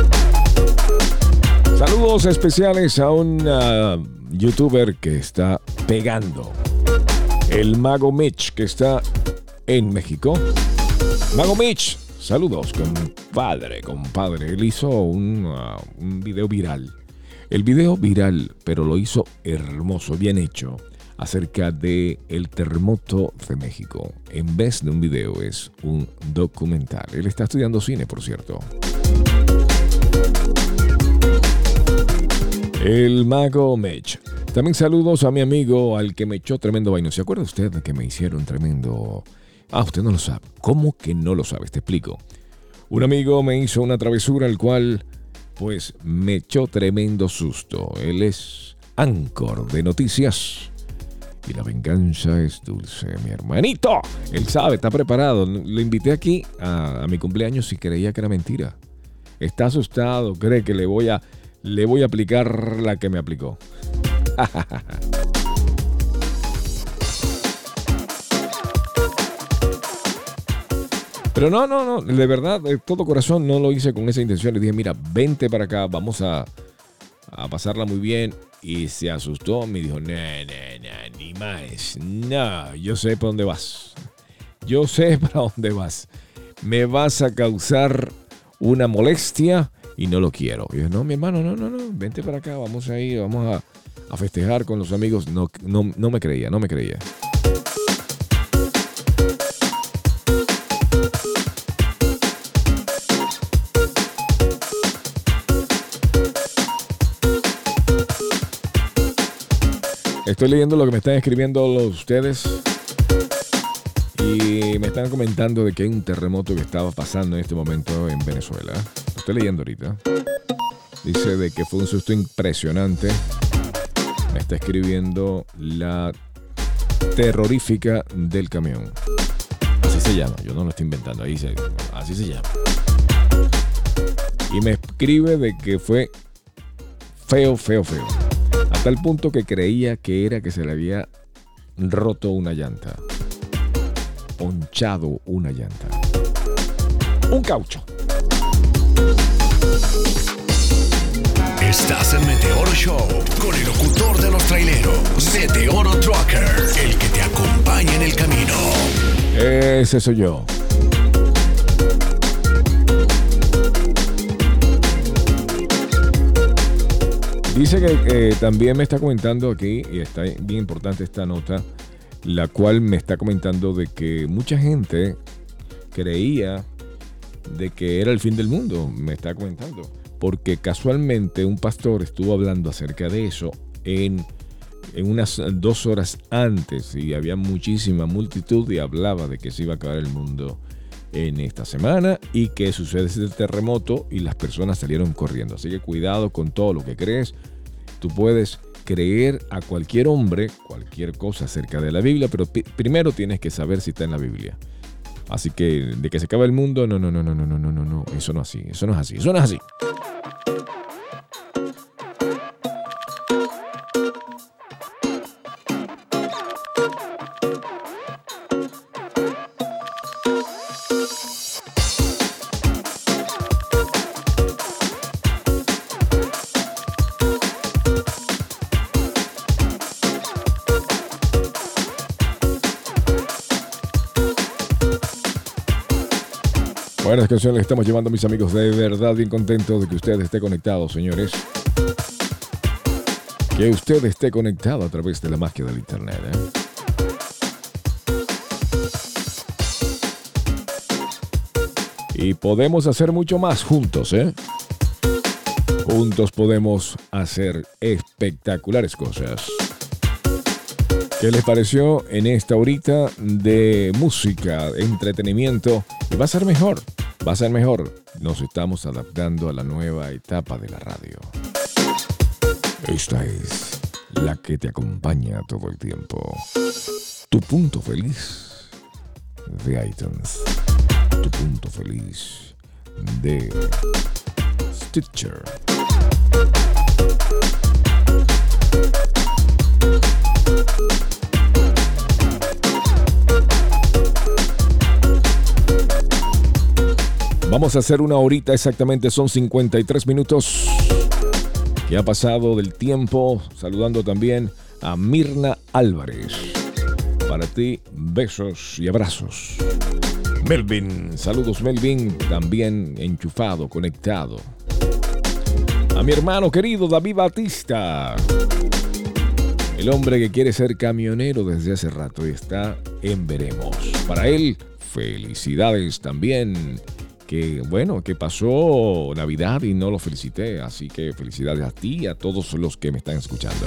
Saludos especiales a un youtuber que está pegando. El Mago Mitch, que está en México. Mago Mitch, saludos, compadre. Él hizo un video viral. El video viral, pero lo hizo hermoso, bien hecho, acerca de el terremoto de México. En vez de un video, es un documental. Él está estudiando cine, por cierto. El Mago Mitch. También saludos a mi amigo, al que me echó tremendo vaino. ¿Se acuerda usted de que me hicieron tremendo? Usted no lo sabe. ¿Cómo que no lo sabes? Te explico. Un amigo me hizo una travesura, al cual pues me echó tremendo susto. Él es Anchor de noticias. Y la venganza es dulce, mi hermanito. Él sabe, está preparado. Lo invité aquí a mi cumpleaños y creía que era mentira. Está asustado, cree que le voy a aplicar la que me aplicó. Pero no, de verdad, de todo corazón no lo hice con esa intención. Le dije, mira, vente para acá, vamos a pasarla muy bien. Y se asustó, me dijo, no, ni más. No, yo sé para dónde vas. Yo sé para dónde vas. Me vas a causar una molestia y no lo quiero. Y yo, no, mi hermano, no, vente para acá, vamos a ir, vamos a festejar con los amigos. No me creía. Estoy leyendo lo que me están escribiendo ustedes y me están comentando de que hay un terremoto que estaba pasando en este momento en Venezuela. Lo estoy leyendo ahorita. Dice de que fue un susto impresionante. Me está escribiendo la terrorífica del camión. Así se llama, yo no lo estoy inventando, así se llama. Y me escribe de que fue feo. A tal punto que creía que era que se le había roto una llanta. Ponchado una llanta. Un caucho. Estás en Meteor Show con el locutor de los traileros, Meteoro Trucker, el que te acompaña en el camino. Ese soy yo. Dice que también me está comentando aquí, y está bien importante esta nota, la cual me está comentando de que mucha gente creía de que era el fin del mundo, me está comentando. Porque casualmente un pastor estuvo hablando acerca de eso en unas 2 horas antes, y había muchísima multitud y hablaba de que se iba a acabar el mundo en esta semana y que sucede ese terremoto y las personas salieron corriendo. Así que cuidado con todo lo que crees. Tú puedes creer a cualquier hombre, cualquier cosa acerca de la Biblia, pero primero tienes que saber si está en la Biblia. Así que de que se acaba el mundo, no, eso no es así, eso no es así, eso no es así. Buenas canciones les estamos llevando, mis amigos. De verdad bien contento de que usted esté conectado, señores. Que usted esté conectado a través de la magia del internet, Y podemos hacer mucho más juntos, Juntos podemos hacer espectaculares cosas. ¿Qué les pareció en esta horita de música, entretenimiento? Y va a ser mejor, va a ser mejor. Nos estamos adaptando a la nueva etapa de la radio. Esta es la que te acompaña todo el tiempo. Tu punto feliz de iTunes. Tu punto feliz de Stitcher. Vamos a hacer una horita exactamente, son 53 minutos que ha pasado del tiempo. Saludando también a Mirna Álvarez. Para ti, besos y abrazos. Melvin, saludos Melvin, también enchufado, conectado. A mi hermano querido David Batista. El hombre que quiere ser camionero desde hace rato y está en veremos. Para él, felicidades también. Que bueno, que pasó Navidad y no lo felicité, así que felicidades a ti y a todos los que me están escuchando,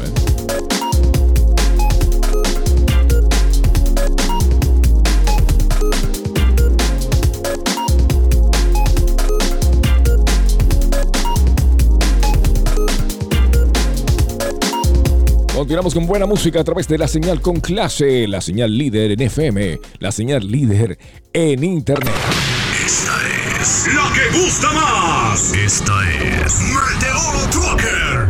Continuamos con buena música a través de la señal con clase, la señal líder en FM, la señal líder en Internet. Esta es la que gusta más. Esta es Meteoro Trucker.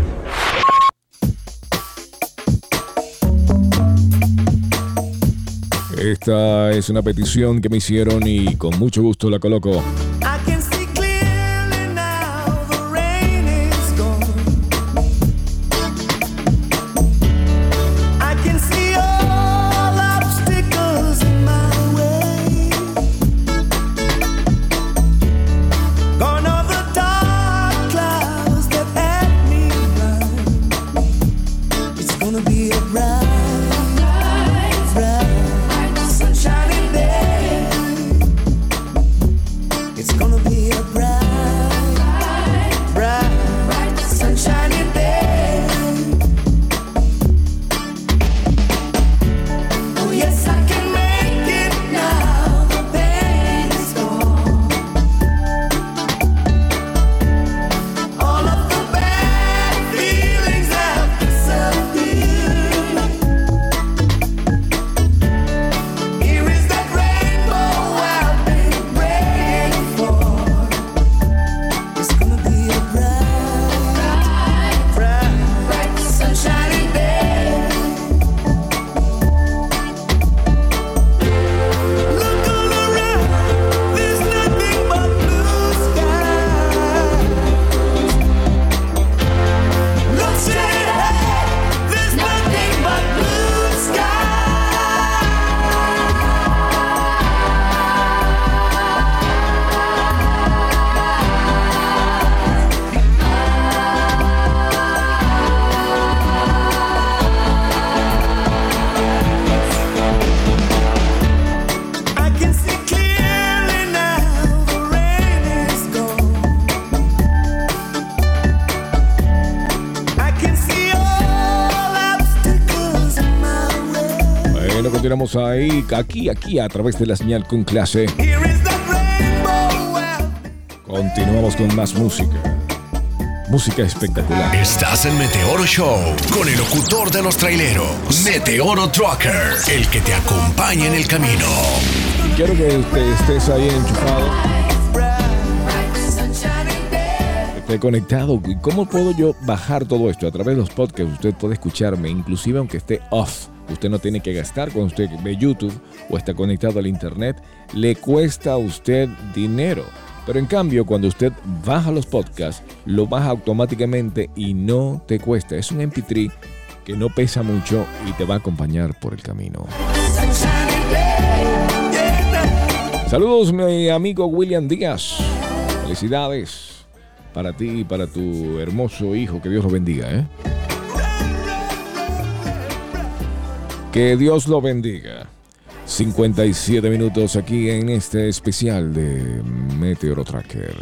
Esta es una petición que me hicieron y con mucho gusto la coloco. Continuamos aquí a través de la señal con clase. Continuamos con más música. Música espectacular. Estás en Meteoro Show con el locutor de los traileros, Meteoro Trucker, el que te acompaña en el camino. quiero que estés ahí enchufado, esté conectado. ¿Y cómo puedo yo bajar todo esto? A través de los podcasts usted puede escucharme, inclusive aunque esté off. Usted no tiene que gastar cuando usted ve YouTube o está conectado al internet. Le cuesta a usted dinero. Pero en cambio, cuando usted baja los podcasts, lo baja automáticamente y no te cuesta. Es un MP3 que no pesa mucho y te va a acompañar por el camino. Saludos, mi amigo William Díaz. Felicidades para ti y para tu hermoso hijo. Que Dios lo bendiga, ¿eh? Que Dios lo bendiga. 57 minutos aquí en este especial de Meteoro Tracker.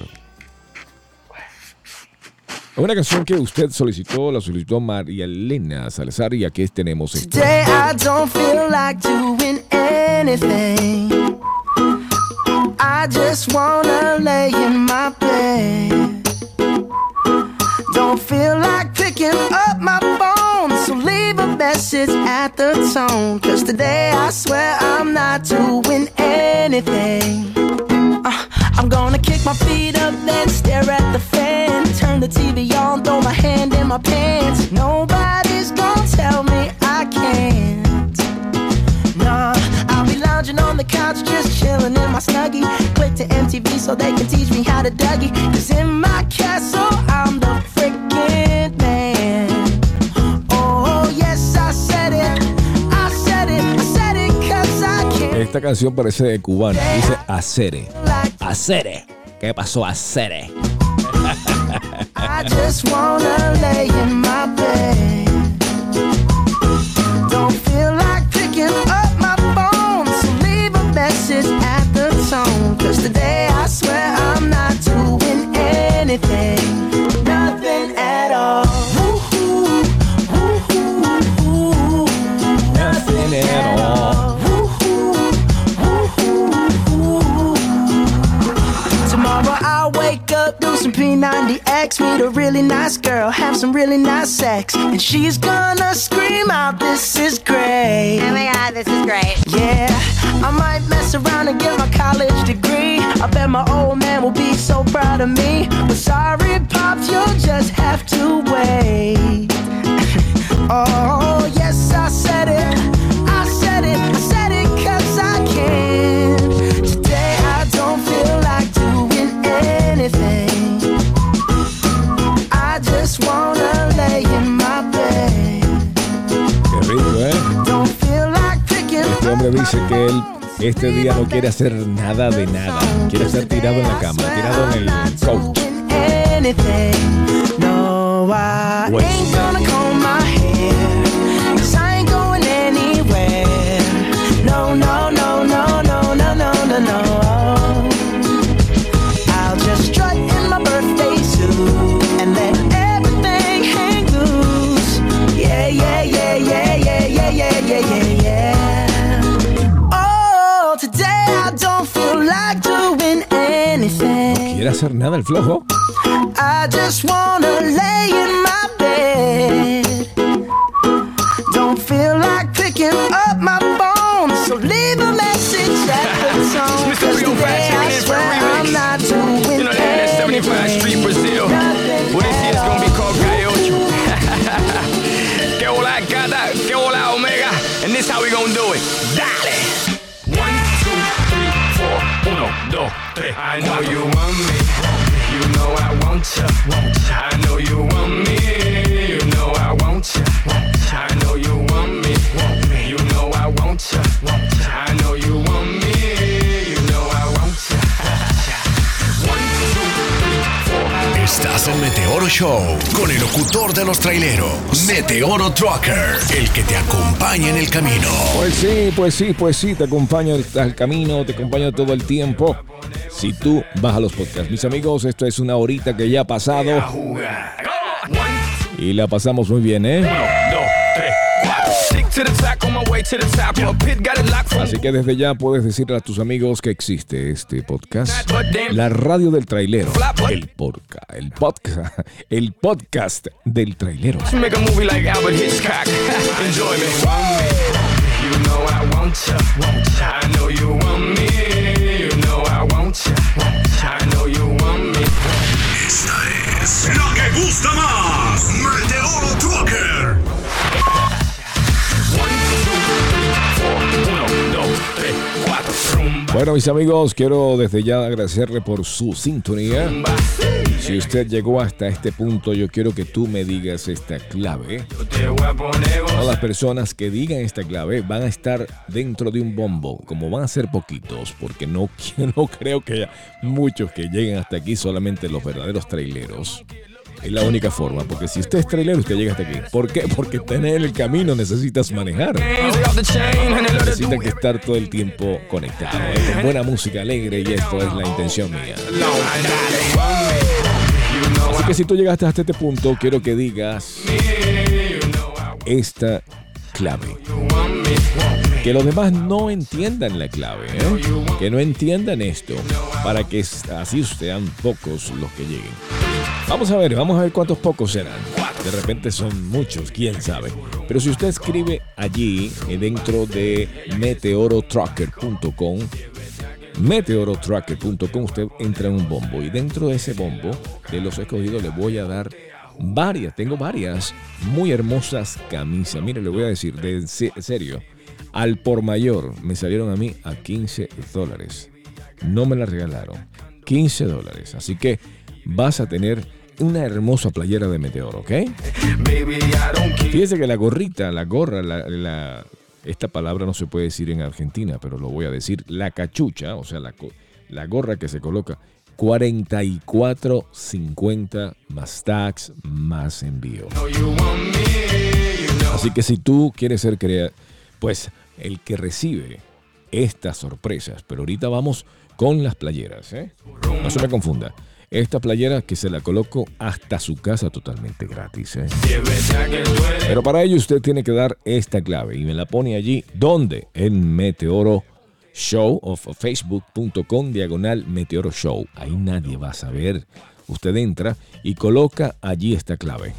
Una canción que usted solicitó, la solicitó María Elena Salazar, y aquí tenemos esto. Today I don't feel like doing anything. I just wanna lay in my bed. Don't feel like picking up my phone, so leave a message at the tone. 'Cause today I swear I'm not doing anything. I'm gonna kick my feet up, then stare at the fan. Turn the TV on, throw my hand in my pants. Nobody's gonna tell me I can't. Nah, I'll be lounging on the couch, just chilling in my Snuggie. Click to MTV so they can teach me how to Dougie. 'Cause in my castle, I'm the freaking man. Oh, yes, I said it. I said it. I said it 'cause I can't. Esta canción parece de cubana. Dice Acere. Acere. ¿Qué pasó, Acere? I just wanna lay in my bed. Don't feel like picking up my phone, so leave a message at the tone. 'Cause today I swear I'm not doing anything. Nothing at all. Nothing at all. Tomorrow I'll wake up, do some P90X, meet a really nice girl, have some really nice sex, and she's gonna scream out, "This is great." Oh my God, this is great. Yeah, I might mess around and get my college degree. I bet my old man will be so proud of me. But sorry, Pops, you'll just have to wait. Oh, yes, I said it. I said it. I said it 'cause I can. Today I don't feel like doing anything. I just wanna lay in my bed. Qué rico, ¿eh? Don't feel like picking Este hombre dice que él este día no quiere hacer nada de nada. Quiere estar tirado en la cama, tirado en el couch. anything. No, I ain't gonna comb my hair, 'cause I ain't going anywhere. No, no, no, no, no, no, no, no, no. I'll just strut in my birthday suit and let everything hang loose. Yeah, yeah, yeah, yeah, yeah, yeah, yeah, yeah, yeah. Oh, today I don't feel like doing anything. ¿No quiere hacer nada el flojo? I just wanna lay in my bed. Don't feel like picking up my phone, so leave a message at the tone. 'Cause today I swear I'm not doing You know that 75 Street Brazil. Well, this year's gonna be called Calle Ocho. Que hola gata, que hola omega, and this how we gonna do it. Dale. 1, 2, 3, 4, 1, 2, 3. I know you want me. You know I want ya. I know you want me. You know I want ya. I know you want me. You know I want ya. I know you want me. You know I want ya. 1, 2, 3, 4. Estás en Meteoro Show con el locutor de los traileros, Meteoro Trucker, el que te acompaña en el camino. Pues sí, te acompaño al camino, te acompaño todo el tiempo. Si tú bajas los podcasts. Mis amigos, esto es una horita que ya ha pasado. Y la pasamos muy bien, ¿eh? 1, 2, 3, 4. Stick to the track on my way to the top. My pit got it locked from. Así que desde ya puedes decirle a tus amigos que existe este podcast. La radio del trailero. El podcast del trailero. Let's make a movie like Albert Hitchcock. Enjoy me. You know I want ya. I know you want me. gusta más. Meteoro Trucker. 1, 2, 3, 4, rumba. Bueno, mis amigos, quiero desde ya agradecerle por su sintonía. Si usted llegó hasta este punto, yo quiero que tú me digas esta clave. Todas las personas que digan esta clave van a estar dentro de un bombo, como van a ser poquitos, porque no creo que haya muchos que lleguen hasta aquí, solamente los verdaderos traileros. Es la única forma, porque si usted es trailero, usted llega hasta aquí. ¿Por qué? Porque en el camino necesitas manejar. Necesitas que estar todo el tiempo conectado, con buena música alegre, y esto es la intención mía. Así que si tú llegaste hasta este punto, quiero que digas esta clave. Que los demás no entiendan la clave, que no entiendan esto, para que así sean pocos los que lleguen. Vamos a ver cuántos pocos serán. De repente son muchos, quién sabe. Pero si usted escribe allí, dentro de meteorotrucker.com, usted entra en un bombo, y dentro de ese bombo de los escogidos le voy a dar tengo varias muy hermosas camisas. Mire, le voy a decir, de serio, al por mayor me salieron a mí a $15. No me la regalaron, $15. Así que vas a tener una hermosa playera de Meteoro, ¿ok? Fíjese que la gorra, esta palabra no se puede decir en Argentina, pero lo voy a decir, la cachucha, o sea, la gorra que se coloca, $44.50 más tax, más envío. Así que si tú quieres ser pues el que recibe estas sorpresas, pero ahorita vamos con las playeras, no se me confunda. Esta playera que se la coloco hasta su casa totalmente gratis, Pero para ello usted tiene que dar esta clave y me la pone allí. ¿Dónde? En Meteoro Show o facebook.com/Meteoro Show. Ahí nadie va a saber. Usted entra y coloca allí esta clave.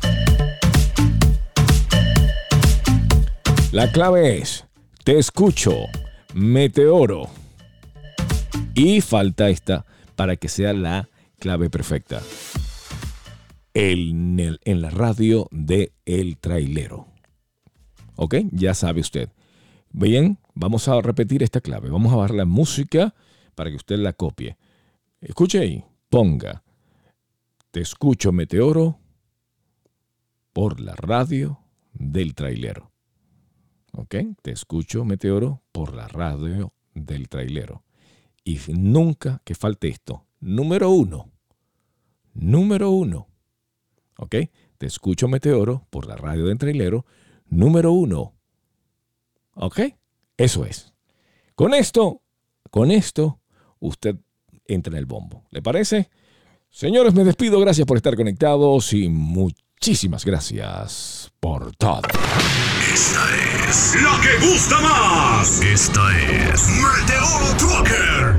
La clave es: te escucho, Meteoro. Y falta esta para que sea la clave perfecta. En la radio de El Trailero. ¿Ok? Ya sabe usted. Bien, vamos a repetir esta clave. Vamos a bajar la música para que usted la copie. Escuche ahí. Ponga: te escucho, Meteoro, por la radio del Trailero. ¿Ok? Te escucho, Meteoro, por la radio del Trailero. Y nunca que falte esto. Número uno. ¿Ok? Te escucho, Meteoro, por la radio del Trailero. Número 1. ¿Ok? Eso es. Con esto, usted entra en el bombo. ¿Le parece? Señores, me despido. Gracias por estar conectados y muchísimas gracias por todo. Esta es la que gusta más. Esta es Meteoro Trucker.